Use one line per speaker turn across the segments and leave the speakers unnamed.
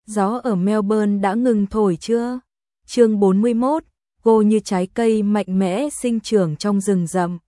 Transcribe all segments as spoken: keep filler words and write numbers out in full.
Gió ở Melbourne đã ngừng thổi chưa? Chương bốn mươi mốt, cô như trái cây mạnh mẽ sinh trưởng trong rừng rậm.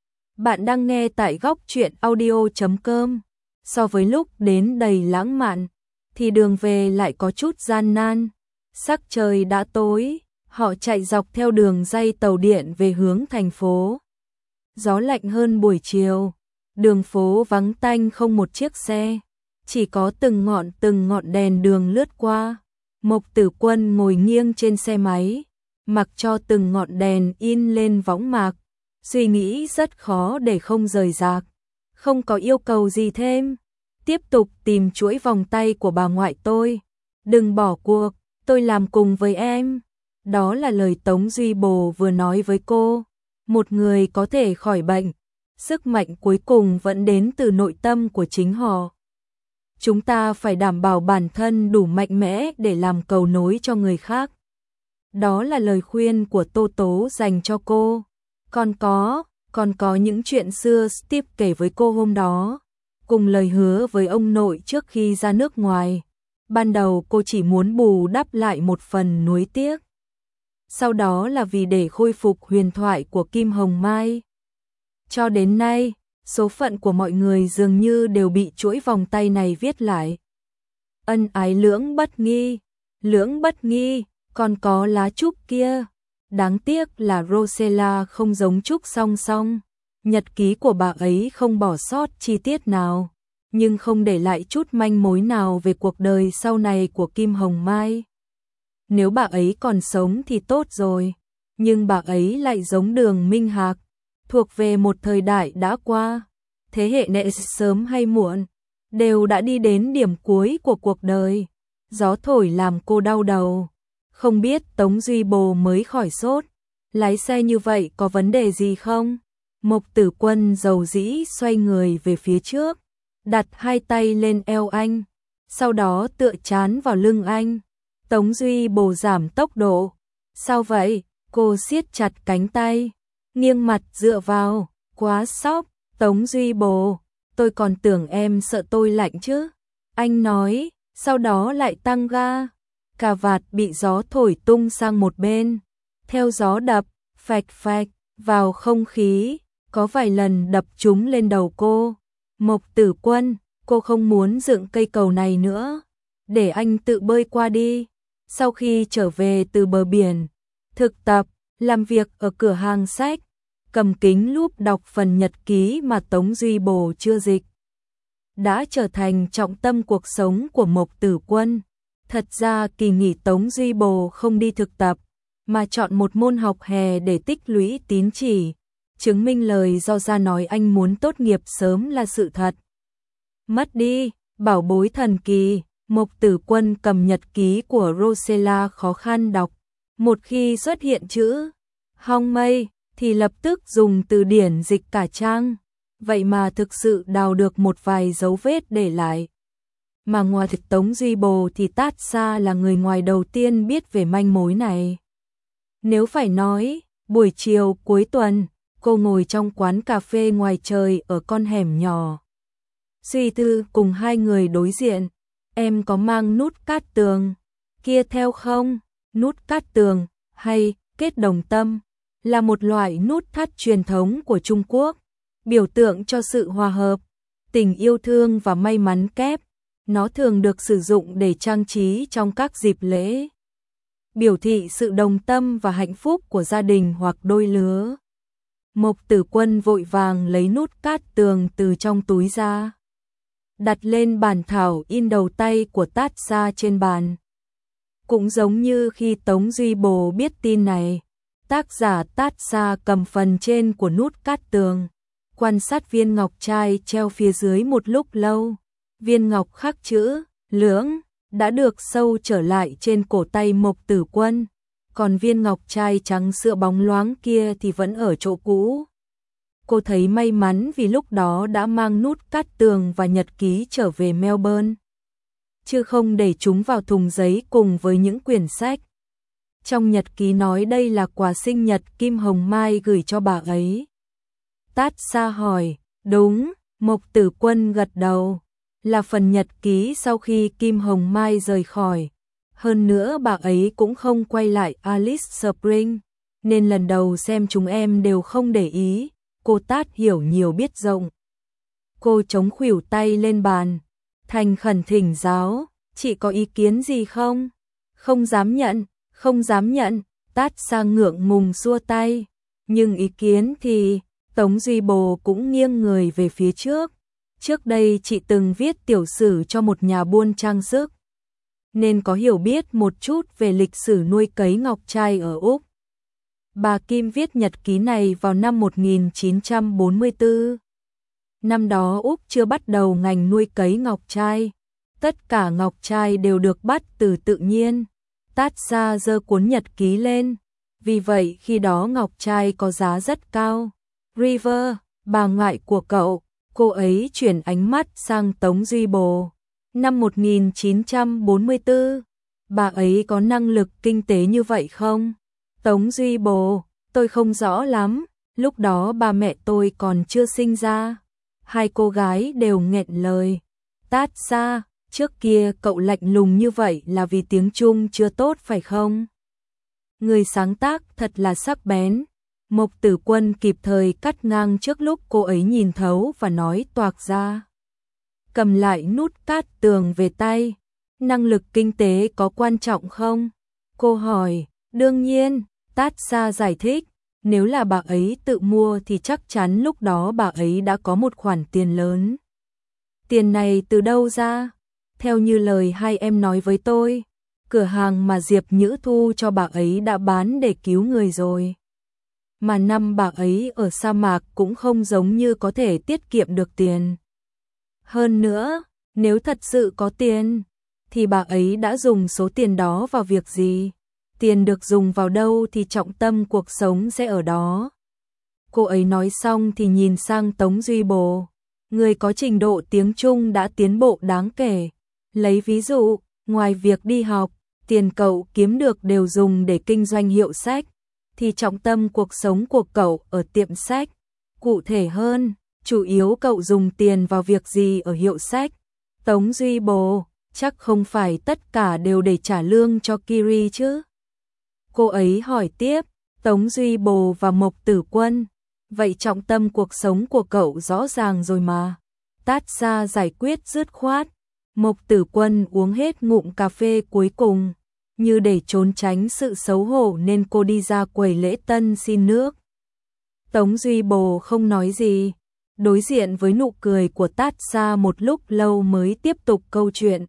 Bạn đang nghe tại góc truyện audio chấm com. So với lúc đến đầy lãng mạn, thì đường về lại có chút gian nan. Sắc trời đã tối, họ chạy dọc theo đường ray tàu điện về hướng thành phố. Gió lạnh hơn buổi chiều, đường phố vắng tanh không một chiếc xe, chỉ có từng ngọn từng ngọn đèn đường lướt qua. Mộc Tử Quân ngồi nghiêng trên xe máy, mặc cho từng ngọn đèn in lên võng mạc, suy nghĩ rất khó để không rời rạc. Không có yêu cầu gì thêm, tiếp tục tìm chuỗi vòng tay của bà ngoại tôi. Đừng bỏ cuộc, tôi làm cùng với em. Đó là lời Tống Duy Bồ vừa nói với cô. Một người có thể khỏi bệnh, sức mạnh cuối cùng vẫn đến từ nội tâm của chính họ. Chúng ta phải đảm bảo bản thân đủ mạnh mẽ để làm cầu nối cho người khác. Đó là lời khuyên của Tô Tố dành cho cô. Còn có, còn có những chuyện xưa Steve kể với cô hôm đó, cùng lời hứa với ông nội trước khi ra nước ngoài. Ban đầu cô chỉ muốn bù đắp lại một phần nuối tiếc. Sau đó là vì để khôi phục huyền thoại của Kim Hồng Mai. Cho đến nay, số phận của mọi người dường như đều bị chuỗi vòng tay này viết lại. Ân ái lưỡng bất nghi, lưỡng bất nghi, còn có lá trúc kia. Đáng tiếc là Rosella không giống trúc song song. Nhật ký của bà ấy không bỏ sót chi tiết nào, nhưng không để lại chút manh mối nào về cuộc đời sau này của Kim Hồng Mai. Nếu bà ấy còn sống thì tốt rồi, nhưng bà ấy lại giống Đường Minh Hạc, thuộc về một thời đại đã qua. Thế hệ này sớm hay muộn đều đã đi đến điểm cuối của cuộc đời. Gió thổi làm cô đau đầu. Không biết Tống Duy Bồ mới khỏi sốt, lái xe như vậy có vấn đề gì không? Mộc Tử Quân dầu dĩ xoay người về phía trước, đặt hai tay lên eo anh, sau đó tựa chán vào lưng anh. Tống Duy Bồ giảm tốc độ. Sao vậy? Cô siết chặt cánh tay, nghiêng mặt dựa vào. Quá sốc. Tống Duy Bồ, tôi còn tưởng em sợ tôi lạnh chứ. Anh nói, sau đó lại tăng ga. Cà vạt bị gió thổi tung sang một bên, theo gió đập, phạch phạch, vào không khí, có vài lần đập trúng lên đầu cô. Mộc Tử Quân, cô không muốn dựng cây cầu này nữa, để anh tự bơi qua đi. Sau khi trở về từ bờ biển, thực tập, làm việc ở cửa hàng sách, cầm kính lúp đọc phần nhật ký mà Tống Duy Bồ chưa dịch, đã trở thành trọng tâm cuộc sống của Mộc Tử Quân. Thật ra kỳ nghỉ Tống Duy Bồ không đi thực tập, mà chọn một môn học hè để tích lũy tín chỉ, chứng minh lời do ra nói anh muốn tốt nghiệp sớm là sự thật. Mất đi, bảo bối thần kỳ. Mộc Tử Quân cầm nhật ký của Rosella khó khăn đọc. Một khi xuất hiện chữ hong mây thì lập tức dùng từ điển dịch cả trang. Vậy mà thực sự đào được một vài dấu vết để lại. Mà ngoài thực Tống Duy Bồ thì Tát Sa là người ngoài đầu tiên biết về manh mối này. Nếu phải nói, buổi chiều cuối tuần, cô ngồi trong quán cà phê ngoài trời ở con hẻm nhỏ. Suy tư cùng hai người đối diện. Em có mang nút cát tường kia theo không? Nút cát tường hay kết đồng tâm là một loại nút thắt truyền thống của Trung Quốc, biểu tượng cho sự hòa hợp, tình yêu thương và may mắn kép. Nó thường được sử dụng để trang trí trong các dịp lễ, biểu thị sự đồng tâm và hạnh phúc của gia đình hoặc đôi lứa. Mộc Tử Quân vội vàng lấy nút cát tường từ trong túi ra, đặt lên bàn thảo in đầu tay của Tát Sa trên bàn. Cũng giống như khi Tống Duy Bồ biết tin này, tác giả Tát Sa cầm phần trên của nút cát tường, quan sát viên ngọc trai treo phía dưới một lúc lâu. Viên ngọc khắc chữ lưỡng đã được sâu trở lại trên cổ tay Mộc Tử Quân, còn viên ngọc trai trắng sữa bóng loáng kia thì vẫn ở chỗ cũ. Cô thấy may mắn vì lúc đó đã mang nút cát tường và nhật ký trở về Melbourne, chứ không để chúng vào thùng giấy cùng với những quyển sách. Trong nhật ký nói đây là quà sinh nhật Kim Hồng Mai gửi cho bà ấy. Tát Sa hỏi, đúng, Mộc Tử Quân gật đầu. là phần nhật ký sau khi Kim Hồng Mai rời khỏi. Hơn nữa bà ấy cũng không quay lại Alice Spring, nên lần đầu xem chúng em đều không để ý. Cô Tát hiểu nhiều biết rộng. Cô chống khuỷu tay lên bàn, thành khẩn thỉnh giáo, chị có ý kiến gì không? Không dám nhận, không dám nhận, Tát Sa ngượng ngùng xua tay. Nhưng ý kiến thì, Tống Duy Bồ cũng nghiêng người về phía trước. Trước đây chị từng viết tiểu sử cho một nhà buôn trang sức, nên có hiểu biết một chút về lịch sử nuôi cấy ngọc trai ở Úc. Bà Kim viết nhật ký này vào năm một nghìn chín trăm bốn mươi tư. Năm đó Úc chưa bắt đầu ngành nuôi cấy ngọc trai. Tất cả ngọc trai đều được bắt từ tự nhiên. Tát Sa giơ cuốn nhật ký lên. Vì vậy khi đó ngọc trai có giá rất cao. River, bà ngoại của cậu, cô ấy chuyển ánh mắt sang Tống Duy Bồ. Năm một nghìn chín trăm bốn mươi tư, bà ấy có năng lực kinh tế như vậy không? Tống Duy Bồ, tôi không rõ lắm, lúc đó ba mẹ tôi còn chưa sinh ra. Hai cô gái đều nghẹn lời. Tát Sa, trước kia cậu lạnh lùng như vậy là vì tiếng Trung chưa tốt phải không? Người sáng tác thật là sắc bén. Mộc Tử Quân kịp thời cắt ngang trước lúc cô ấy nhìn thấu và nói toạc ra. Cầm lại nút cát tường về tay. Năng lực kinh tế có quan trọng không? Cô hỏi. Đương nhiên, Tát Sa giải thích. Nếu là bà ấy tự mua thì chắc chắn lúc đó bà ấy đã có một khoản tiền lớn. Tiền này từ đâu ra? Theo như lời hai em nói với tôi, cửa hàng mà Diệp Nhữ thu cho bà ấy đã bán để cứu người rồi. Mà năm bà ấy ở sa mạc cũng không giống như có thể tiết kiệm được tiền. Hơn nữa, nếu thật sự có tiền, thì bà ấy đã dùng số tiền đó vào việc gì? Tiền được dùng vào đâu thì trọng tâm cuộc sống sẽ ở đó. Cô ấy nói xong thì nhìn sang Tống Duy Bồ. Người có trình độ tiếng Trung đã tiến bộ đáng kể. Lấy ví dụ, ngoài việc đi học, tiền cậu kiếm được đều dùng để kinh doanh hiệu sách, thì trọng tâm cuộc sống của cậu ở tiệm sách. Cụ thể hơn, chủ yếu cậu dùng tiền vào việc gì ở hiệu sách? Tống Duy Bồ, chắc không phải tất cả đều để trả lương cho Kiri chứ? Cô ấy hỏi tiếp. Tống Duy Bồ và Mộc Tử Quân, vậy trọng tâm cuộc sống của cậu rõ ràng rồi mà. Tát Sa giải quyết dứt khoát. Mộc Tử Quân uống hết ngụm cà phê cuối cùng, như để trốn tránh sự xấu hổ nên cô đi ra quầy lễ tân xin nước. Tống Duy Bồ không nói gì, đối diện với nụ cười của Tát Sa một lúc lâu mới tiếp tục câu chuyện.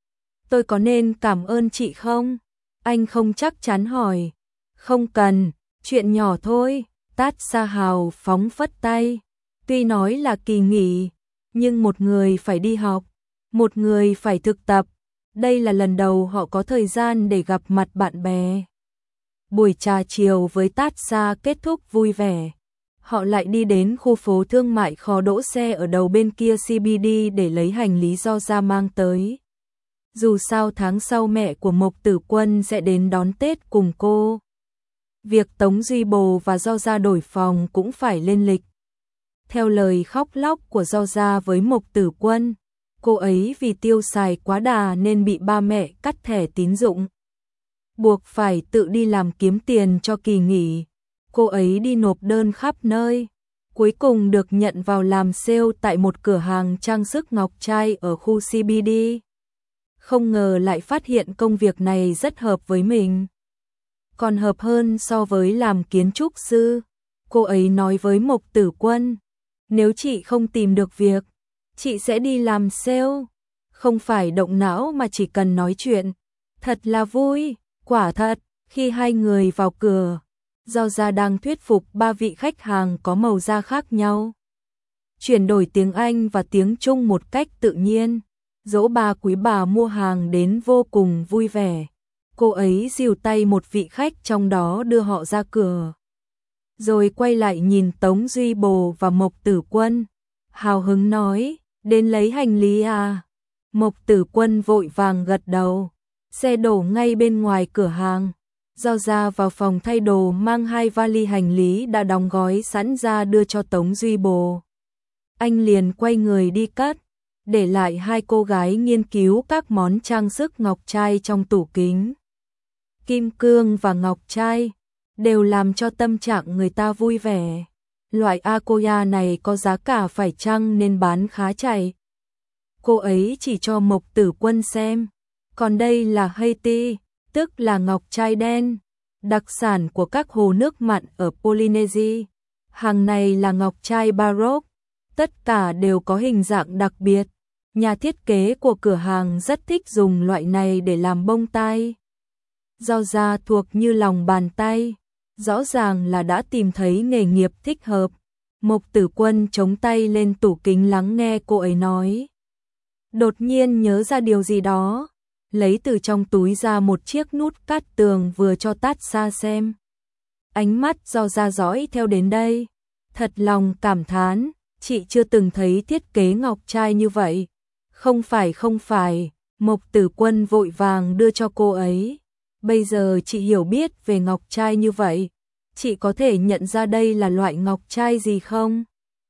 Tôi có nên cảm ơn chị không? Anh không chắc chắn hỏi. Không cần, chuyện nhỏ thôi. Tát Sa hào phóng phất tay. Tuy nói là kỳ nghỉ, nhưng một người phải đi học, một người phải thực tập. Đây là lần đầu họ có thời gian để gặp mặt bạn bè. Buổi trà chiều với Tát Sa kết thúc vui vẻ. Họ lại đi đến khu phố thương mại kho đỗ xe ở đầu bên kia xê bê đê để lấy hành lý do ra mang tới. Dù sao tháng sau mẹ của Mộc Tử Quân sẽ đến đón Tết cùng cô. Việc Tống Duy Bồ và Do Gia đổi phòng cũng phải lên lịch. Theo lời khóc lóc của Do Gia với Mộc Tử Quân, cô ấy vì tiêu xài quá đà nên bị ba mẹ cắt thẻ tín dụng. Buộc phải tự đi làm kiếm tiền cho kỳ nghỉ. Cô ấy đi nộp đơn khắp nơi. Cuối cùng được nhận vào làm sale tại một cửa hàng trang sức ngọc trai ở khu xê bê đê. Không ngờ lại phát hiện công việc này rất hợp với mình. Còn hợp hơn so với làm kiến trúc sư. Cô ấy nói với Mộc Tử Quân, nếu chị không tìm được việc, chị sẽ đi làm sale. Không phải động não mà chỉ cần nói chuyện. Thật là vui, quả thật. Khi hai người vào cửa, Do Gia đang thuyết phục ba vị khách hàng có màu da khác nhau. Chuyển đổi tiếng Anh và tiếng Trung một cách tự nhiên. Dỗ ba quý bà mua hàng đến vô cùng vui vẻ. Cô ấy dìu tay một vị khách trong đó đưa họ ra cửa. Rồi quay lại nhìn Tống Duy Bồ và Mộc Tử Quân. Hào hứng nói, đến lấy hành lý à? Mộc Tử Quân vội vàng gật đầu. Xe đổ ngay bên ngoài cửa hàng. Do Gia vào phòng thay đồ mang hai vali hành lý đã đóng gói sẵn ra đưa cho Tống Duy Bồ. Anh liền quay người đi cất. để lại hai cô gái nghiên cứu các món trang sức ngọc trai trong tủ kính. Kim cương và ngọc trai đều làm cho tâm trạng người ta vui vẻ. Loại Akoya này có giá cả phải chăng nên bán khá chạy. Cô ấy chỉ cho Mộc Tử Quân xem. Còn đây là Haiti, tức là ngọc trai đen, đặc sản của các hồ nước mặn ở Polynesia. Hàng này là ngọc trai Baroque, tất cả đều có hình dạng đặc biệt. Nhà thiết kế của cửa hàng rất thích dùng loại này để làm bông tai. Do da thuộc như lòng bàn tay, rõ ràng là đã tìm thấy nghề nghiệp thích hợp. Mộc Tử Quân chống tay lên tủ kính lắng nghe cô ấy nói. Đột nhiên nhớ ra điều gì đó, lấy từ trong túi ra một chiếc nút cát tường vừa cho Tát Xa xem. Ánh mắt do ra dõi theo đến đây, thật lòng cảm thán, chị chưa từng thấy thiết kế ngọc trai như vậy. Không phải không phải, Mộc Tử Quân vội vàng đưa cho cô ấy. Bây giờ chị hiểu biết về ngọc trai như vậy, chị có thể nhận ra đây là loại ngọc trai gì không?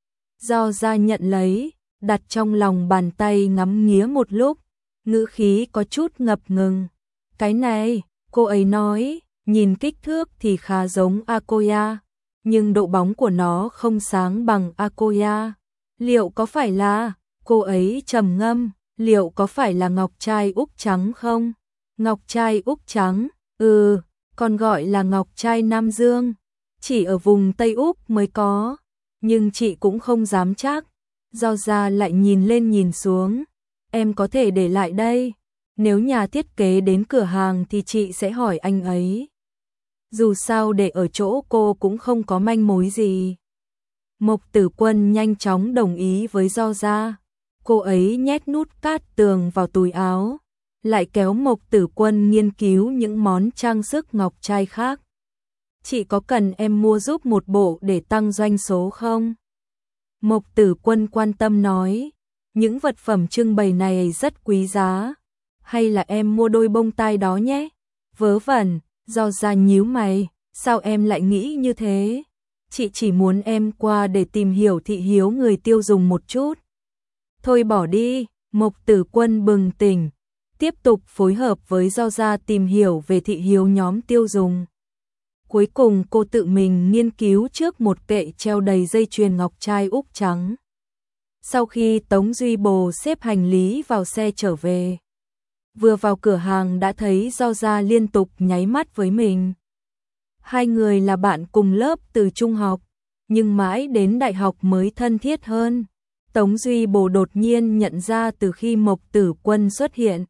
Do ra nhận lấy, đặt trong lòng bàn tay ngắm nghía một lúc, ngữ khí có chút ngập ngừng. Cái này, cô ấy nói, nhìn kích thước thì khá giống Akoya, nhưng độ bóng của nó không sáng bằng Akoya. Liệu có phải là, cô ấy trầm ngâm, liệu có phải là ngọc trai úc trắng không? Ngọc trai úc trắng, ừ, còn gọi là ngọc trai Nam Dương, chỉ ở vùng Tây Úc mới có, nhưng chị cũng không dám chắc. Do ra lại nhìn lên nhìn xuống, em có thể để lại đây, nếu nhà thiết kế đến cửa hàng thì chị sẽ hỏi anh ấy. Dù sao để ở chỗ cô cũng không có manh mối gì. Mộc Tử Quân nhanh chóng đồng ý với Do ra, cô ấy nhét nút cát tường vào túi áo, lại kéo Mộc Tử Quân nghiên cứu những món trang sức ngọc trai khác. Chị có cần em mua giúp một bộ để tăng doanh số không? Mộc Tử Quân quan tâm nói, những vật phẩm trưng bày này rất quý giá, hay là em mua đôi bông tai đó nhé? Vớ vẩn, Do ra nhíu mày, sao em lại nghĩ như thế? Chị chỉ muốn em qua để tìm hiểu thị hiếu người tiêu dùng một chút. Thôi bỏ đi, Mộc Tử Quân bừng tỉnh, tiếp tục phối hợp với Do ra tìm hiểu về thị hiếu nhóm tiêu dùng. Cuối cùng cô tự mình nghiên cứu trước một kệ treo đầy dây chuyền ngọc trai úc trắng. Sau khi Tống Duy Bồ xếp hành lý vào xe trở về, vừa vào cửa hàng đã thấy Do ra liên tục nháy mắt với mình. Hai người là bạn cùng lớp từ trung học, nhưng mãi đến đại học mới thân thiết hơn. Tống Duy Bồ đột nhiên nhận ra từ khi Mộc Tử Quân xuất hiện,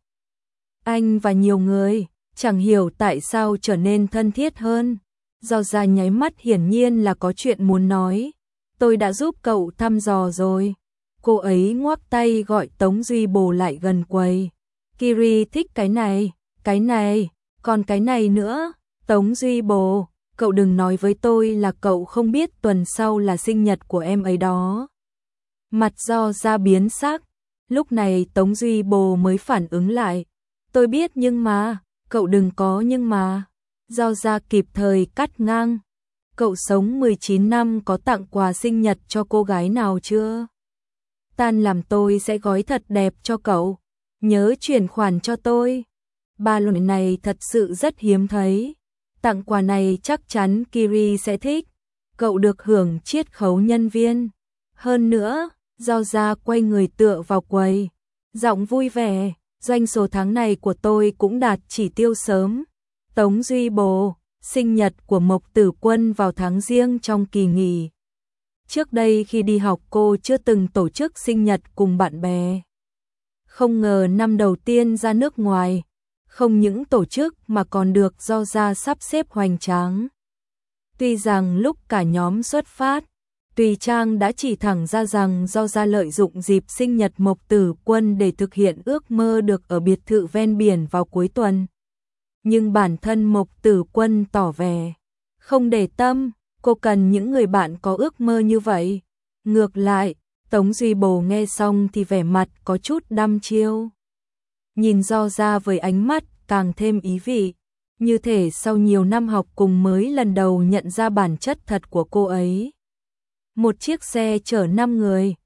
anh và nhiều người, chẳng hiểu tại sao trở nên thân thiết hơn. Do ra nháy mắt hiển nhiên là có chuyện muốn nói. Tôi đã giúp cậu thăm dò rồi. Cô ấy ngoắc tay gọi Tống Duy Bồ lại gần quầy. Kiri thích cái này, cái này, còn cái này nữa. Tống Duy Bồ, cậu đừng nói với tôi là cậu không biết tuần sau là sinh nhật của em ấy đó. Mặt Do ra biến sắc. Lúc này Tống Duy Bồ mới phản ứng lại. Tôi biết nhưng mà, cậu đừng có nhưng mà. Do ra kịp thời cắt ngang. Cậu sống mười chín năm có tặng quà sinh nhật cho cô gái nào chưa? Tan làm tôi sẽ gói thật đẹp cho cậu. Nhớ chuyển khoản cho tôi. Ba loại này thật sự rất hiếm thấy. Tặng quà này chắc chắn Kiri sẽ thích. Cậu được hưởng chiết khấu nhân viên. Hơn nữa, Do ra quay người tựa vào quầy. Giọng vui vẻ, doanh số tháng này của tôi cũng đạt chỉ tiêu sớm. Tống Duy Bồ, sinh nhật của Mộc Tử Quân vào tháng Giêng trong kỳ nghỉ. Trước đây khi đi học cô chưa từng tổ chức sinh nhật cùng bạn bè. Không ngờ năm đầu tiên ra nước ngoài, không những tổ chức mà còn được Do ra sắp xếp hoành tráng. Tuy rằng lúc cả nhóm xuất phát, Tùy Trang đã chỉ thẳng ra rằng Do ra lợi dụng dịp sinh nhật Mộc Tử Quân để thực hiện ước mơ được ở biệt thự ven biển vào cuối tuần. Nhưng bản thân Mộc Tử Quân tỏ vẻ không để tâm, cô cần những người bạn có ước mơ như vậy. Ngược lại, Tống Duy Bồ nghe xong thì vẻ mặt có chút đăm chiêu. Nhìn Do ra với ánh mắt càng thêm ý vị, như thể sau nhiều năm học cùng mới lần đầu nhận ra bản chất thật của cô ấy. Một chiếc xe chở năm người,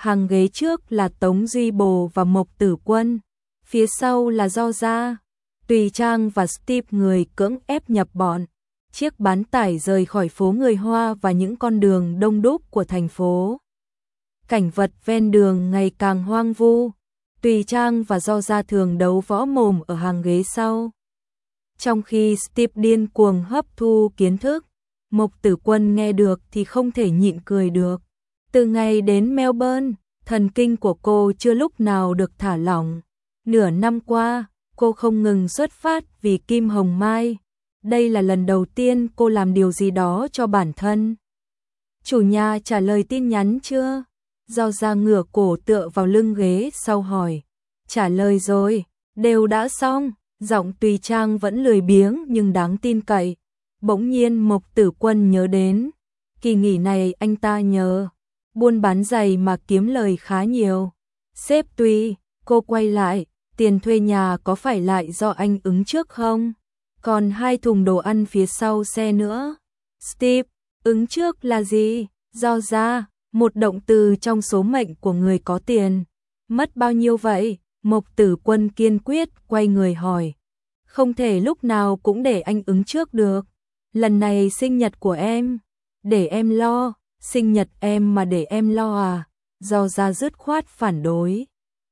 Hàng ghế trước là Tống Duy Bồ và Mộc Tử Quân, phía sau là Do Gia, Tùy Trang và Steve người cưỡng ép nhập bọn. Chiếc bán tải rời khỏi phố người Hoa và những con đường đông đúc của thành phố. Cảnh vật ven đường ngày càng hoang vu. Tùy Trang và Do Gia thường đấu võ mồm ở hàng ghế sau. Trong khi Steve điên cuồng hấp thu kiến thức, Mộc Tử Quân nghe được thì không thể nhịn cười được. Từ ngày đến Melbourne, thần kinh của cô chưa lúc nào được thả lỏng. Nửa năm qua, cô không ngừng xuất phát vì Kim Hồng Mai. Đây là lần đầu tiên cô làm điều gì đó cho bản thân. Chủ nhà trả lời tin nhắn chưa? Do Gia ngửa cổ tựa vào lưng ghế sau hỏi. Trả lời rồi, đều đã xong. Giọng Tùy Trang vẫn lười biếng nhưng đáng tin cậy. Bỗng nhiên Mộc Tử Quân nhớ đến. Kỳ nghỉ này anh ta nhờ buôn bán giày mà kiếm lời khá nhiều. Sếp Tùy, cô quay lại, tiền thuê nhà có phải lại do anh ứng trước không? Còn hai thùng đồ ăn phía sau xe nữa. Steve, ứng trước là gì? Do Gia, một động từ trong số mệnh của người có tiền. Mất bao nhiêu vậy? Mộc Tử Quân kiên quyết quay người hỏi. Không thể lúc nào cũng để anh ứng trước được. Lần này sinh nhật của em, để em lo. Sinh nhật em mà để em lo à? Do Gia dứt khoát phản đối.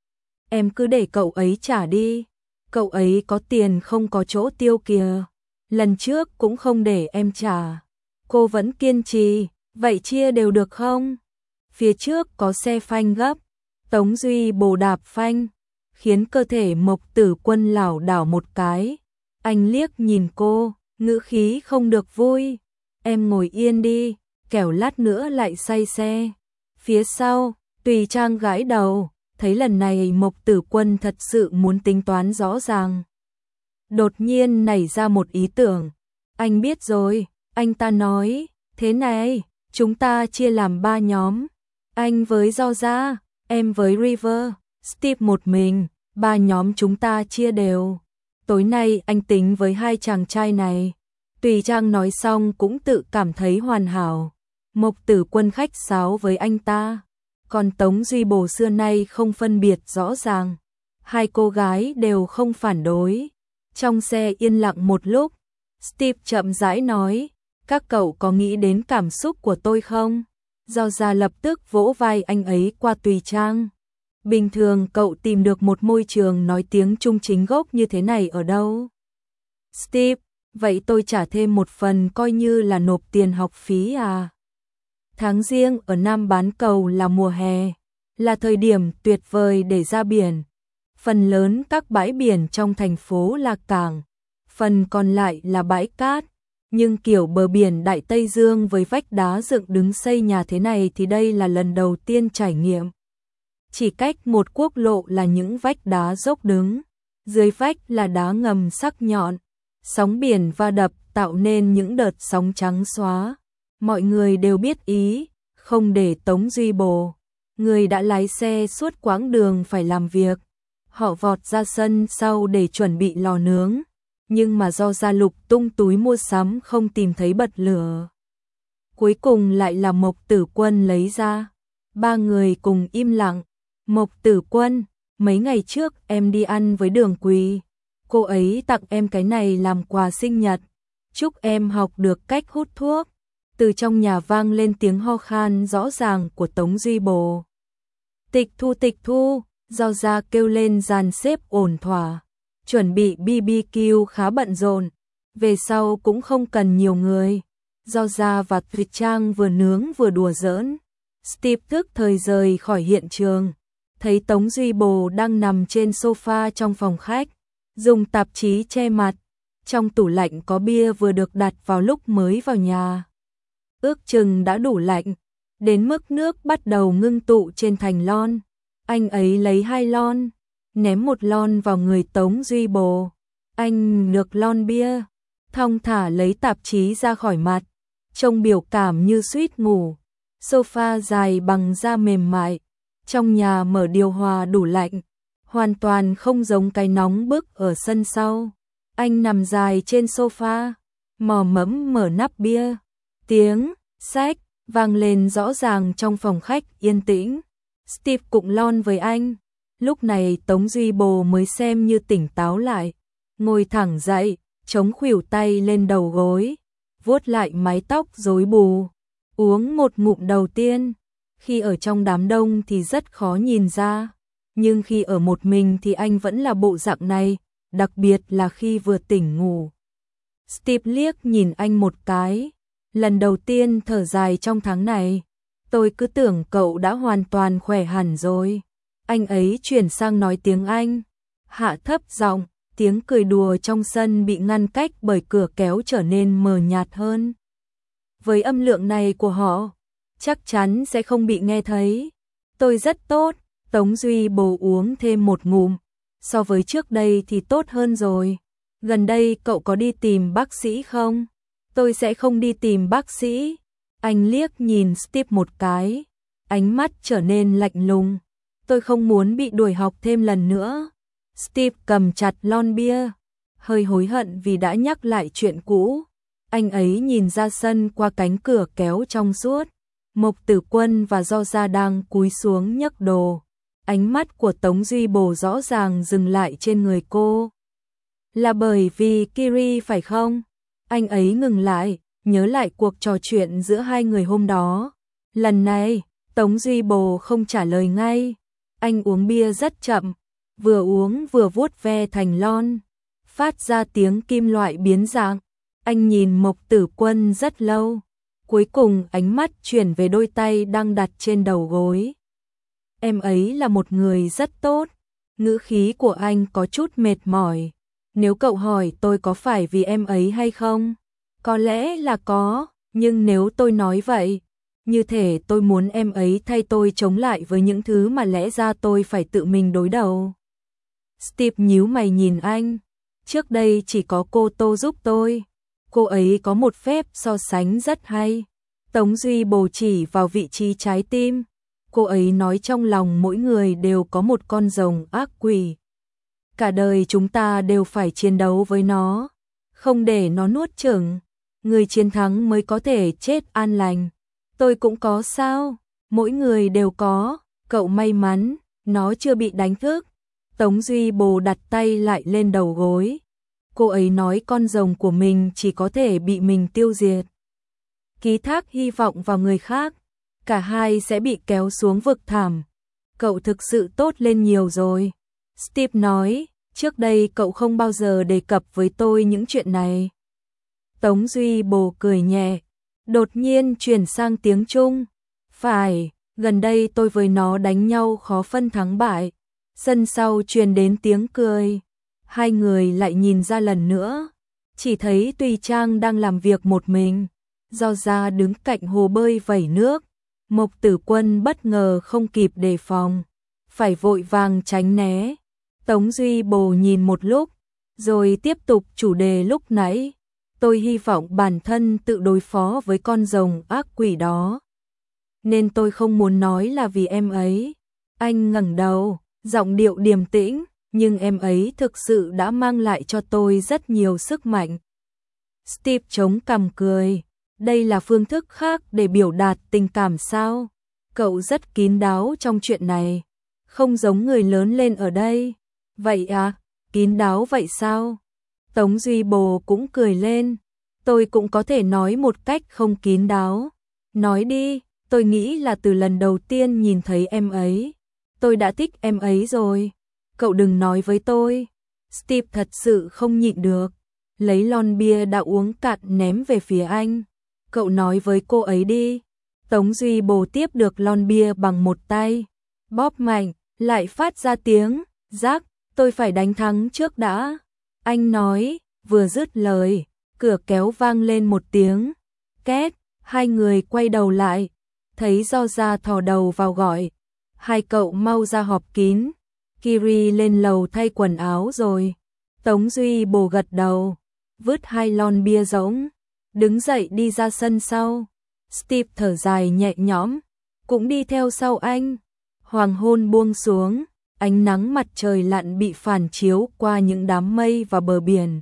Em cứ để cậu ấy trả đi. Cậu ấy có tiền không có chỗ tiêu kìa. Lần trước cũng không để em trả. Cô vẫn kiên trì. Vậy chia đều được không? Phía trước có xe phanh gấp. Tống Duy Bồ đạp phanh, khiến cơ thể Mộc Tử Quân lảo đảo một cái. Anh liếc nhìn cô, ngữ khí không được vui. Em ngồi yên đi, kẻo lát nữa lại say xe. Phía sau, Tùy Trang gãi đầu, thấy lần này Mộc Tử Quân thật sự muốn tính toán rõ ràng. Đột nhiên nảy ra một ý tưởng. Anh biết rồi, anh ta nói, thế này, chúng ta chia làm ba nhóm. Anh với Do Gia, em với River, Steve một mình, ba nhóm chúng ta chia đều. Tối nay anh tính với hai chàng trai này. Tùy Trang nói xong cũng tự cảm thấy hoàn hảo. Mộc Tử Quân khách sáo với anh ta. Còn Tống Duy Bồ xưa nay không phân biệt rõ ràng. Hai cô gái đều không phản đối. Trong xe yên lặng một lúc, Steve chậm rãi nói, các cậu có nghĩ đến cảm xúc của tôi không? Do Gia lập tức vỗ vai anh ấy qua Tùy Trang. Bình thường cậu tìm được một môi trường nói tiếng Trung chính gốc như thế này ở đâu? Steve, vậy tôi trả thêm một phần coi như là nộp tiền học phí à? Tháng Giêng ở Nam Bán Cầu là mùa hè, là thời điểm tuyệt vời để ra biển. Phần lớn các bãi biển trong thành phố là cảng, phần còn lại là bãi cát. Nhưng kiểu bờ biển Đại Tây Dương với vách đá dựng đứng xây nhà thế này thì đây là lần đầu tiên trải nghiệm. Chỉ cách một quốc lộ là những vách đá dốc đứng, dưới vách là đá ngầm sắc nhọn, sóng biển va đập tạo nên những đợt sóng trắng xóa. Mọi người đều biết ý, không để Tống Duy Bồ, người đã lái xe suốt quãng đường phải làm việc. Họ vọt ra sân sau để chuẩn bị lò nướng, nhưng mà do Gia lục tung túi mua sắm không tìm thấy bật lửa. Cuối cùng lại là Mộc Tử Quân lấy ra. Ba người cùng im lặng. Mộc Tử Quân, mấy ngày trước em đi ăn với Đường Quỳ. Cô ấy tặng em cái này làm quà sinh nhật. Chúc em học được cách hút thuốc. Từ trong nhà vang lên tiếng ho khan rõ ràng của Tống Duy Bồ. Tịch thu tịch thu, Do Gia kêu lên dàn xếp ổn thỏa. Chuẩn bị bê bê kiu khá bận rộn, về sau cũng không cần nhiều người. Do Gia và Tùy Trang vừa nướng vừa đùa giỡn. Steve thức thời rời khỏi hiện trường, thấy Tống Duy Bồ đang nằm trên sofa trong phòng khách, dùng tạp chí che mặt. Trong tủ lạnh có bia vừa được đặt vào lúc mới vào nhà. Ước chừng đã đủ lạnh, đến mức nước bắt đầu ngưng tụ trên thành lon. Anh ấy lấy hai lon, ném một lon vào người Tống Duy Bồ. Anh được lon bia, thong thả lấy tạp chí ra khỏi mặt, trông biểu cảm như suýt ngủ. Sofa dài bằng da mềm mại, trong nhà mở điều hòa đủ lạnh, hoàn toàn không giống cái nóng bức ở sân sau. Anh nằm dài trên sofa, mò mẫm mở nắp bia. Tiếng sách vang lên rõ ràng trong phòng khách yên tĩnh. Steve cũng lon với anh. Lúc này Tống Duy Bồ mới xem như tỉnh táo lại, ngồi thẳng dậy, chống khuỷu tay lên đầu gối, vuốt lại mái tóc rối bù, uống một ngụm đầu tiên. Khi ở trong đám đông thì rất khó nhìn ra, nhưng khi ở một mình thì anh vẫn là bộ dạng này, đặc biệt là khi vừa tỉnh ngủ. Steve liếc nhìn anh một cái, lần đầu tiên thở dài trong tháng này. Tôi cứ tưởng cậu đã hoàn toàn khỏe hẳn rồi. Anh ấy chuyển sang nói tiếng Anh, hạ thấp giọng, tiếng cười đùa trong sân bị ngăn cách bởi cửa kéo trở nên mờ nhạt hơn. Với âm lượng này của họ, chắc chắn sẽ không bị nghe thấy. Tôi rất tốt. Tống Duy Bồ uống thêm một ngụm. So với trước đây thì tốt hơn rồi. Gần đây cậu có đi tìm bác sĩ không? Tôi sẽ không đi tìm bác sĩ. Anh liếc nhìn Steve một cái, ánh mắt trở nên lạnh lùng. Tôi không muốn bị đuổi học thêm lần nữa. Steve cầm chặt lon bia, hơi hối hận vì đã nhắc lại chuyện cũ. Anh ấy nhìn ra sân qua cánh cửa kéo trong suốt. Mộc Tử Quân và Do Gia đang cúi xuống nhấc đồ. Ánh mắt của Tống Duy Bồ rõ ràng dừng lại trên người cô. Là bởi vì Kiri phải không? Anh ấy ngừng lại, nhớ lại cuộc trò chuyện giữa hai người hôm đó. Lần này, Tống Duy Bồ không trả lời ngay. Anh uống bia rất chậm, vừa uống vừa vuốt ve thành lon, phát ra tiếng kim loại biến dạng. Anh nhìn Mộc Tử Quân rất lâu, cuối cùng ánh mắt chuyển về đôi tay đang đặt trên đầu gối. Em ấy là một người rất tốt. Ngữ khí của anh có chút mệt mỏi. Nếu cậu hỏi tôi có phải vì em ấy hay không? Có lẽ là có, nhưng nếu tôi nói vậy, như thể tôi muốn em ấy thay tôi chống lại với những thứ mà lẽ ra tôi phải tự mình đối đầu. Steve nhíu mày nhìn anh. Trước đây chỉ có cô Tô giúp tôi. Cô ấy có một phép so sánh rất hay. Tống Duy Bồ chỉ vào vị trí trái tim. Cô ấy nói trong lòng mỗi người đều có một con rồng ác quỷ. Cả đời chúng ta đều phải chiến đấu với nó, không để nó nuốt chửng. Người chiến thắng mới có thể chết an lành. Tôi cũng có sao? Mỗi người đều có. Cậu may mắn, nó chưa bị đánh thức. Tống Duy Bồ đặt tay lại lên đầu gối. Cô ấy nói con rồng của mình chỉ có thể bị mình tiêu diệt. Ký thác hy vọng vào người khác, cả hai sẽ bị kéo xuống vực thẳm. Cậu thực sự tốt lên nhiều rồi. Steve nói, trước đây cậu không bao giờ đề cập với tôi những chuyện này. Tống Duy Bồ cười nhẹ, đột nhiên chuyển sang tiếng Trung. Phải, gần đây tôi với nó đánh nhau khó phân thắng bại. Sân sau truyền đến tiếng cười. Hai người lại nhìn ra lần nữa. Chỉ thấy Tùy Trang đang làm việc một mình. Do Gia đứng cạnh hồ bơi vẩy nước. Mộc Tử Quân bất ngờ không kịp đề phòng, phải vội vàng tránh né. Tống Duy Bồ nhìn một lúc, rồi tiếp tục chủ đề lúc nãy. Tôi hy vọng bản thân tự đối phó với con rồng ác quỷ đó. Nên tôi không muốn nói là vì em ấy. Anh ngẩng đầu, giọng điệu điềm tĩnh, nhưng em ấy thực sự đã mang lại cho tôi rất nhiều sức mạnh. Steve chống cằm cười. Đây là phương thức khác để biểu đạt tình cảm sao? Cậu rất kín đáo trong chuyện này, không giống người lớn lên ở đây. Vậy à, kín đáo vậy sao? Tống Duy Bồ cũng cười lên. Tôi cũng có thể nói một cách không kín đáo. Nói đi, tôi nghĩ là từ lần đầu tiên nhìn thấy em ấy, tôi đã thích em ấy rồi. Cậu đừng nói với tôi. Steve thật sự không nhịn được, lấy lon bia đã uống cạn ném về phía anh. Cậu nói với cô ấy đi. Tống Duy Bồ tiếp được lon bia bằng một tay, bóp mạnh, lại phát ra tiếng rác. Tôi phải đánh thắng trước đã. Anh nói, vừa dứt lời, cửa kéo vang lên một tiếng két. Hai người quay đầu lại, thấy Do Gia thò đầu vào gọi. Hai cậu mau ra họp kín. Kiri lên lầu thay quần áo rồi. Tống Duy Bồ gật đầu, vứt hai lon bia rỗng, đứng dậy đi ra sân sau. Steve thở dài nhẹ nhõm, cũng đi theo sau anh. Hoàng hôn buông xuống, ánh nắng mặt trời lặn bị phản chiếu qua những đám mây và bờ biển.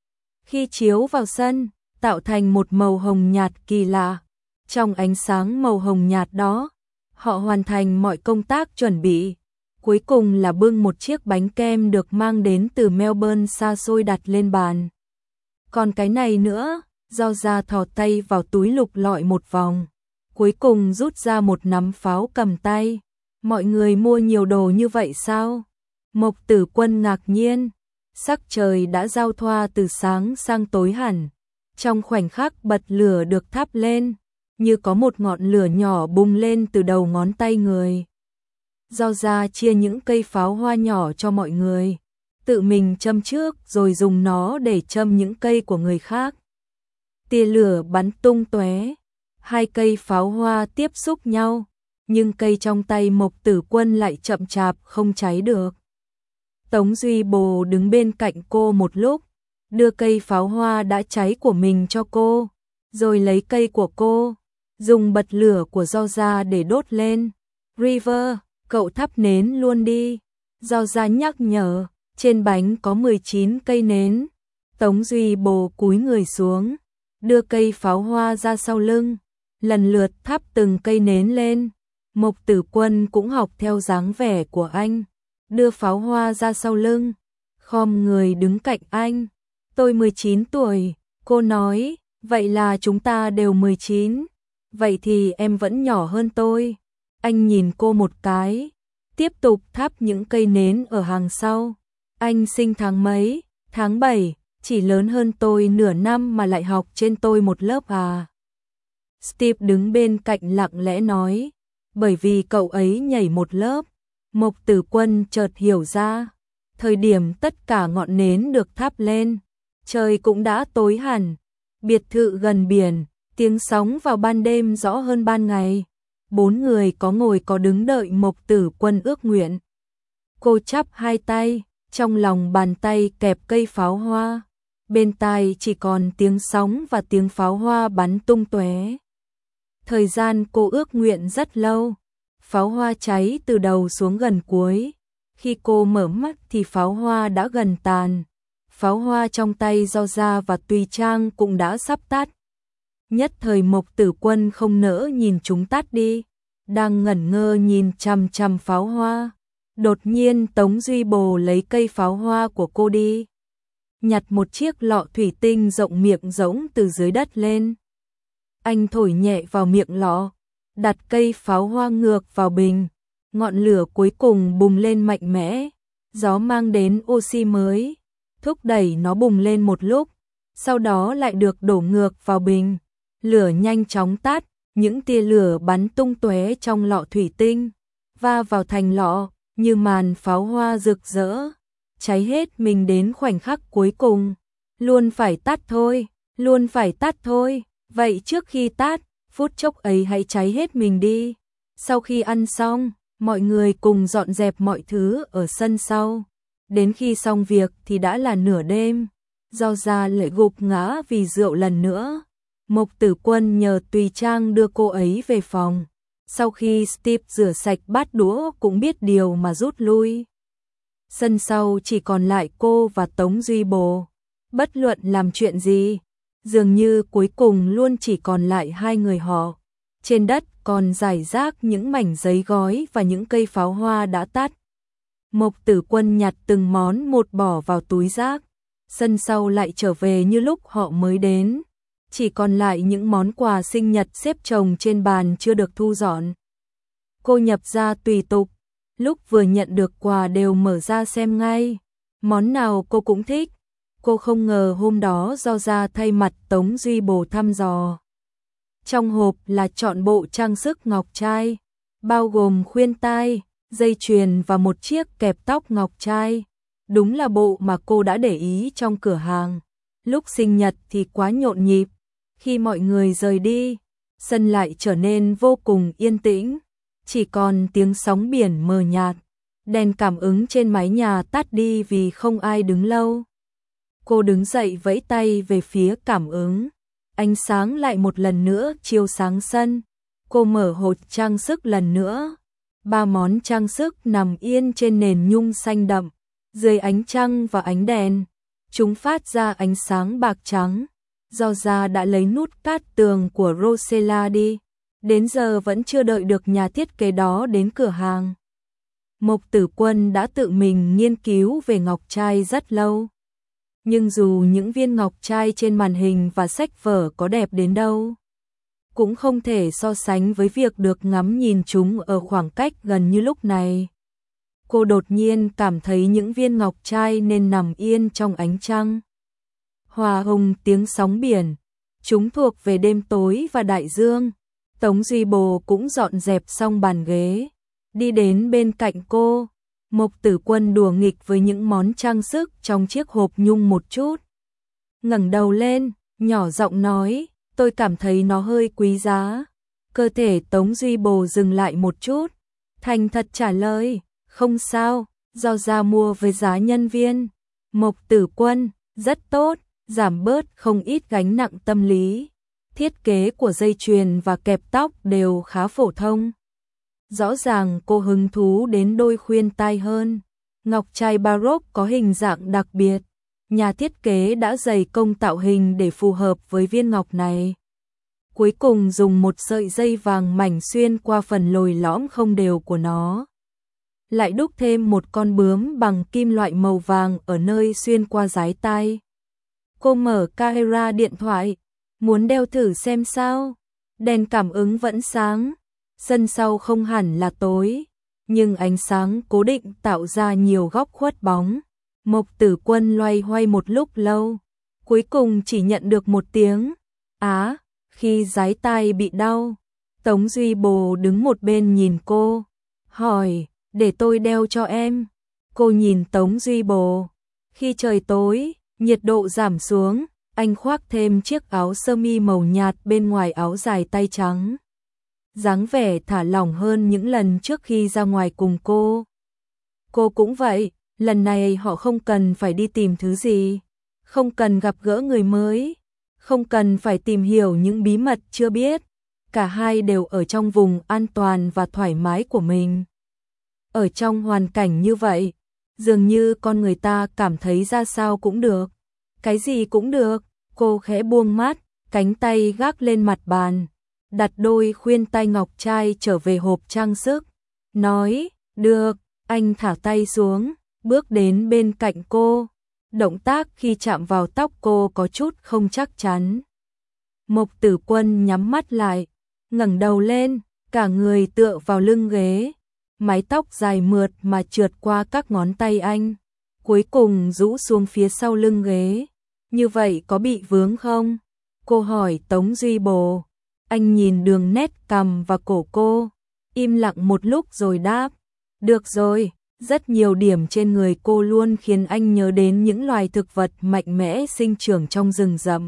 Khi chiếu vào sân, tạo thành một màu hồng nhạt kỳ lạ. Trong ánh sáng màu hồng nhạt đó, Họ hoàn thành mọi công tác chuẩn bị. Cuối cùng là bưng một chiếc bánh kem được mang đến từ Melbourne xa xôi đặt lên bàn. Còn cái này nữa, Giao Gia thò tay vào túi lục lọi một vòng. Cuối cùng rút ra một nắm pháo cầm tay. Mọi người mua nhiều đồ như vậy sao? Mộc Tử Quân ngạc nhiên. Sắc trời đã giao thoa từ sáng sang tối hẳn. Trong khoảnh khắc bật lửa được thắp lên, như có một ngọn lửa nhỏ bùng lên từ đầu ngón tay người. Giao Gia chia những cây pháo hoa nhỏ cho mọi người, tự mình châm trước rồi dùng nó để châm những cây của người khác. Tia lửa bắn tung tóe, hai cây pháo hoa tiếp xúc nhau, nhưng cây trong tay Mộc Tử Quân lại chậm chạp không cháy được. Tống Duy Bồ đứng bên cạnh cô một lúc, đưa cây pháo hoa đã cháy của mình cho cô, rồi lấy cây của cô, dùng bật lửa của Giao Gia để đốt lên. River, cậu thắp nến luôn đi. Giao Gia nhắc nhở, trên bánh có mười chín cây nến. Tống Duy Bồ cúi người xuống, đưa cây pháo hoa ra sau lưng, lần lượt thắp từng cây nến lên. Mộc Tử Quân cũng học theo dáng vẻ của anh, đưa pháo hoa ra sau lưng, khom người đứng cạnh anh. Tôi mười chín tuổi, cô nói, vậy là chúng ta đều mười chín. Vậy thì em vẫn nhỏ hơn tôi. Anh nhìn cô một cái, tiếp tục thắp những cây nến ở hàng sau. Anh sinh tháng mấy? Tháng bảy, chỉ lớn hơn tôi nửa năm mà lại học trên tôi một lớp à? Steve đứng bên cạnh lặng lẽ nói, bởi vì cậu ấy nhảy một lớp. Mộc Tử Quân chợt hiểu ra, thời điểm tất cả ngọn nến được thắp lên, trời cũng đã tối hẳn. Biệt thự gần biển, tiếng sóng vào ban đêm rõ hơn ban ngày. Bốn người có ngồi có đứng đợi Mộc Tử Quân ước nguyện. Cô chắp hai tay, trong lòng bàn tay kẹp cây pháo hoa, bên tai chỉ còn tiếng sóng và tiếng pháo hoa bắn tung tóe. Thời gian cô ước nguyện rất lâu, pháo hoa cháy từ đầu xuống gần cuối. Khi cô mở mắt thì pháo hoa đã gần tàn. Pháo hoa trong tay Giao Gia và Tùy Trang cũng đã sắp tắt. Nhất thời Mộc Tử Quân không nỡ nhìn chúng tắt đi, đang ngẩn ngơ nhìn chằm chằm pháo hoa. Đột nhiên Tống Duy Bồ lấy cây pháo hoa của cô đi, nhặt một chiếc lọ thủy tinh rộng miệng rỗng từ dưới đất lên. Anh thổi nhẹ vào miệng lọ, đặt cây pháo hoa ngược vào bình. Ngọn lửa cuối cùng bùng lên mạnh mẽ, gió mang đến oxy mới, thúc đẩy nó bùng lên một lúc, sau đó lại được đổ ngược vào bình. Lửa nhanh chóng tắt, những tia lửa bắn tung tóe trong lọ thủy tinh, va vào thành lọ, như màn pháo hoa rực rỡ, cháy hết mình đến khoảnh khắc cuối cùng. Luôn phải tắt thôi, luôn phải tắt thôi, vậy trước khi tắt, phút chốc ấy hãy cháy hết mình đi. Sau khi ăn xong, mọi người cùng dọn dẹp mọi thứ ở sân sau. Đến khi xong việc thì đã là nửa đêm. Giao Gia lại gục ngã vì rượu lần nữa. Mộc Tử Quân nhờ Tùy Trang đưa cô ấy về phòng. Sau khi Steve rửa sạch bát đũa cũng biết điều mà rút lui. Sân sau chỉ còn lại cô và Tống Duy Bồ. Bất luận làm chuyện gì, dường như cuối cùng luôn chỉ còn lại hai người họ. Trên đất còn rải rác những mảnh giấy gói và những cây pháo hoa đã tắt. Mộc Tử Quân nhặt từng món một bỏ vào túi rác. Sân sau lại trở về như lúc họ mới đến. Chỉ còn lại những món quà sinh nhật xếp chồng trên bàn chưa được thu dọn. Cô nhập ra tùy tục, lúc vừa nhận được quà đều mở ra xem ngay. Món nào cô cũng thích. Cô không ngờ hôm đó Giao Gia thay mặt Tống Duy Bồ thăm dò. Trong hộp là trọn bộ trang sức ngọc trai, bao gồm khuyên tai, dây chuyền và một chiếc kẹp tóc ngọc trai. Đúng là bộ mà cô đã để ý trong cửa hàng. Lúc sinh nhật thì quá nhộn nhịp. Khi mọi người rời đi, sân lại trở nên vô cùng yên tĩnh. Chỉ còn tiếng sóng biển mờ nhạt. Đèn cảm ứng trên mái nhà tắt đi vì không ai đứng lâu. Cô đứng dậy vẫy tay về phía cảm ứng. Ánh sáng lại một lần nữa chiếu sáng sân. Cô mở hộp trang sức lần nữa. Ba món trang sức nằm yên trên nền nhung xanh đậm. Dưới ánh trăng và ánh đèn, chúng phát ra ánh sáng bạc trắng. Giao Gia đã lấy nút cát tường của Rosella đi. Đến giờ vẫn chưa đợi được nhà thiết kế đó đến cửa hàng. Mộc Tử Quân đã tự mình nghiên cứu về ngọc trai rất lâu. Nhưng dù những viên ngọc trai trên màn hình và sách vở có đẹp đến đâu, cũng không thể so sánh với việc được ngắm nhìn chúng ở khoảng cách gần như lúc này. Cô đột nhiên cảm thấy những viên ngọc trai nên nằm yên trong ánh trăng. Hòa hùng tiếng sóng biển, chúng thuộc về đêm tối và đại dương. Tống Duy Bồ cũng dọn dẹp xong bàn ghế, đi đến bên cạnh cô. Mộc Tử Quân đùa nghịch với những món trang sức trong chiếc hộp nhung một chút. Ngẩng đầu lên, nhỏ giọng nói, tôi cảm thấy nó hơi quý giá. Cơ thể Tống Duy Bồ dừng lại một chút, thành thật trả lời, không sao, do ra mua với giá nhân viên. Mộc Tử Quân, rất tốt, giảm bớt không ít gánh nặng tâm lý. Thiết kế của dây chuyền và kẹp tóc đều khá phổ thông. Rõ ràng cô hứng thú đến đôi khuyên tai hơn. Ngọc trai Baroque có hình dạng đặc biệt. Nhà thiết kế đã dày công tạo hình để phù hợp với viên ngọc này. Cuối cùng dùng một sợi dây vàng mảnh xuyên qua phần lồi lõm không đều của nó. Lại đúc thêm một con bướm bằng kim loại màu vàng ở nơi xuyên qua dái tai. Cô mở camera điện thoại, muốn đeo thử xem sao. Đèn cảm ứng vẫn sáng, sân sau không hẳn là tối, nhưng ánh sáng cố định tạo ra nhiều góc khuất bóng. Mộc Tử Quân loay hoay một lúc lâu, cuối cùng chỉ nhận được một tiếng á khi dái tai bị đau. Tống Duy Bồ đứng một bên nhìn cô, hỏi, để tôi đeo cho em. Cô nhìn Tống Duy Bồ. Khi trời tối, nhiệt độ giảm xuống, anh khoác thêm chiếc áo sơ mi màu nhạt bên ngoài áo dài tay trắng. Dáng vẻ thả lỏng hơn những lần trước khi ra ngoài cùng cô. Cô cũng vậy, lần này họ không cần phải đi tìm thứ gì, không cần gặp gỡ người mới, không cần phải tìm hiểu những bí mật chưa biết. Cả hai đều ở trong vùng an toàn và thoải mái của mình. Ở trong hoàn cảnh như vậy, dường như con người ta cảm thấy ra sao cũng được, cái gì cũng được. Cô khẽ buông mắt, cánh tay gác lên mặt bàn, đặt đôi khuyên tai ngọc trai trở về hộp trang sức, nói, được. Anh thả tay xuống, bước đến bên cạnh cô. Động tác khi chạm vào tóc cô có chút không chắc chắn. Mộc Tử Quân nhắm mắt lại, ngẩng đầu lên, cả người tựa vào lưng ghế. Mái tóc dài mượt mà trượt qua các ngón tay anh, cuối cùng rũ xuống phía sau lưng ghế. Như vậy có bị vướng không? Cô hỏi Tống Duy Bồ. Anh nhìn đường nét cằm và cổ cô, im lặng một lúc rồi đáp, được rồi. Rất nhiều điểm trên người cô luôn khiến anh nhớ đến những loài thực vật mạnh mẽ sinh trưởng trong rừng rậm.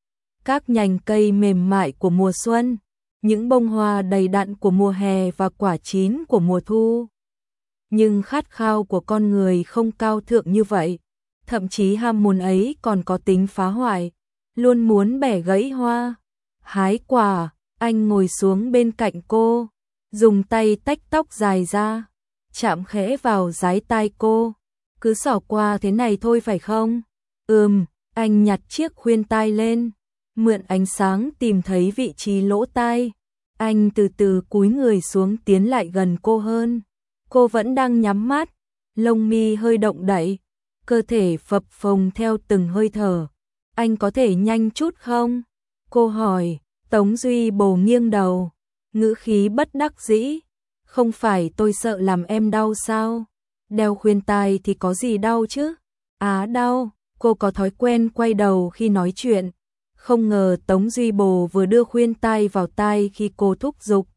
Các nhành cây mềm mại của mùa xuân, những bông hoa đầy đặn của mùa hè và quả chín của mùa thu. Nhưng khát khao của con người không cao thượng như vậy, thậm chí ham muốn ấy còn có tính phá hoại, luôn muốn bẻ gãy hoa, hái quả. Anh ngồi xuống bên cạnh cô, dùng tay tách tóc dài ra, chạm khẽ vào dái tai cô. Cứ xỏ qua thế này thôi phải không? Ừm. Anh nhặt chiếc khuyên tai lên, mượn ánh sáng tìm thấy vị trí lỗ tai. Anh từ từ cúi người xuống tiến lại gần cô hơn. Cô vẫn đang nhắm mắt, lông mi hơi động đậy, cơ thể phập phồng theo từng hơi thở. Anh có thể nhanh chút không? Cô hỏi. Tống Duy Bồ nghiêng đầu, ngữ khí bất đắc dĩ. Không phải tôi sợ làm em đau sao? Đeo khuyên tai thì có gì đau chứ? Á đau. Cô có thói quen quay đầu khi nói chuyện. Không ngờ Tống Duy Bồ vừa đưa khuyên tai vào tai khi cô thúc giục.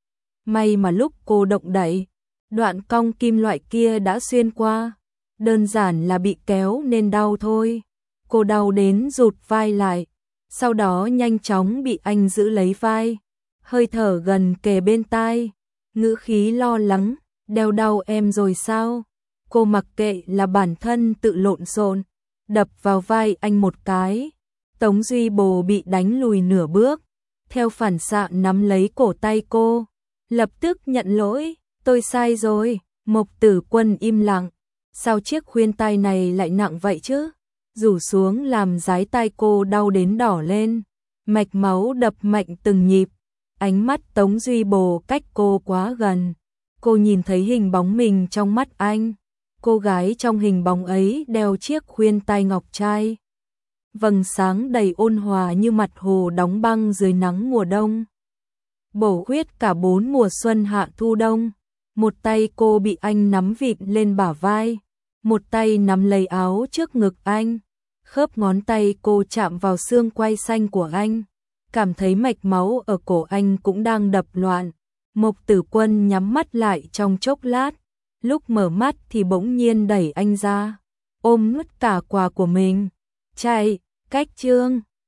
May mà lúc cô động đậy, đoạn cong kim loại kia đã xuyên qua. Đơn giản là bị kéo nên đau thôi. Cô đau đến rụt vai lại, sau đó nhanh chóng bị anh giữ lấy vai, hơi thở gần kề bên tai, ngữ khí lo lắng, đeo đau em rồi sao? Cô mặc kệ là bản thân tự lộn xộn, đập vào vai anh một cái. Tống Duy Bồ bị đánh lùi nửa bước, theo phản xạ nắm lấy cổ tay cô, lập tức nhận lỗi, tôi sai rồi. Mộc Tử Quân im lặng, sao chiếc khuyên tai này lại nặng vậy chứ? Rủ xuống làm dái tai cô đau đến đỏ lên, mạch máu đập mạnh từng nhịp. ánh mắt Tống Duy Bồ cách cô quá gần. Cô nhìn thấy hình bóng mình trong mắt anh. Cô gái trong hình bóng ấy đeo chiếc khuyên tai ngọc trai. Vầng sáng đầy ôn hòa như mặt hồ đóng băng dưới nắng mùa đông. Bổ huyết cả bốn mùa xuân hạ thu đông. Một tay cô bị anh nắm vịn lên bả vai. Một tay nắm lấy áo trước ngực anh. Khớp ngón tay cô chạm vào xương quai xanh của anh. Cảm thấy mạch máu ở cổ anh cũng đang đập loạn. Mộc Tử Quân nhắm mắt lại trong chốc lát. Lúc mở mắt thì bỗng nhiên đẩy anh ra. Ôm mất cả quà của mình. Chạy, cách chương.